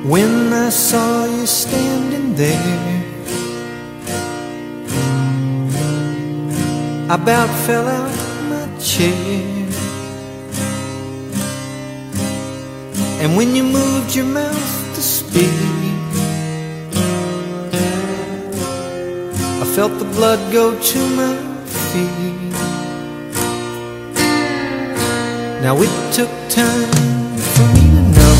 when I saw you standing there. I about fell out my chair. And when you moved your mouth to speak, I felt the blood go to my feet. Now it took time for me to know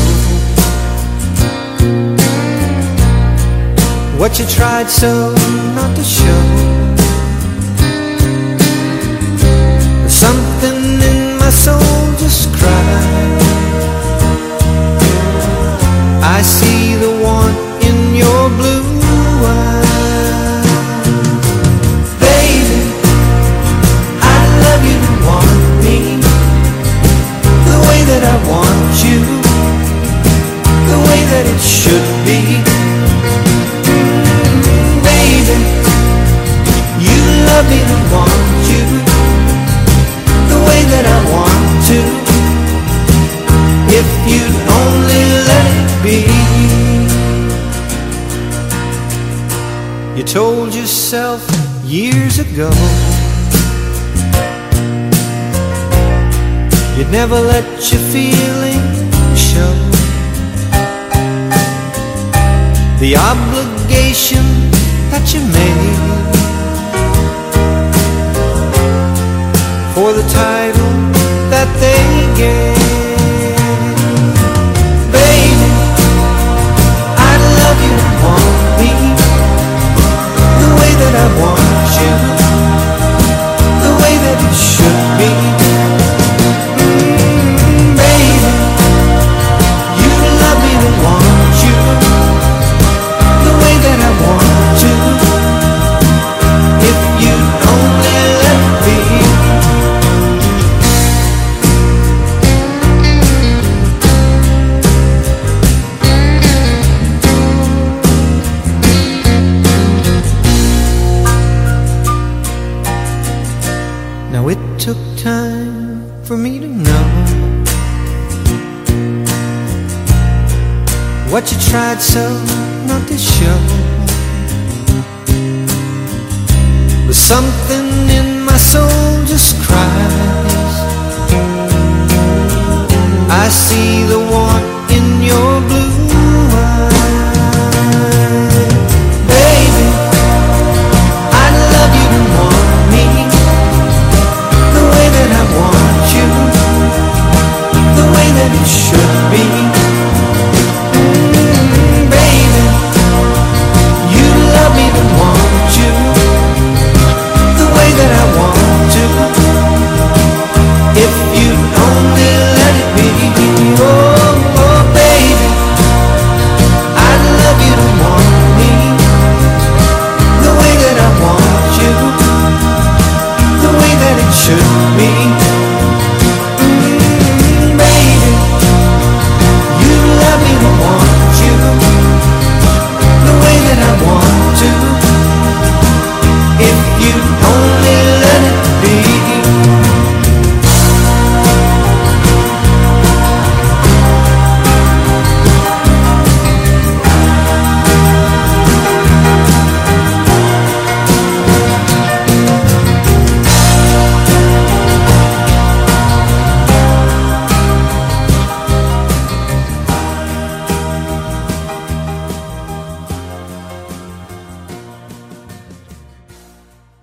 what you tried so not to show. There's something in my soul just cried. I see the want in your blue eyes. Baby, I love you to want me the way that I want you, the way that it should be. Baby, you love me to want you the way that I want to, if you'd only let it be. You told yourself years ago you'd never let your feelings show. The obligation that you made for the title that they gave. Baby, I love you and want me the way that I want you, the way that it should be. Baby, you love me to want you the way that I want to, if you'd only let me. Now it took time for me to know what you tried so not to show. But something in my soul just cries. I see the want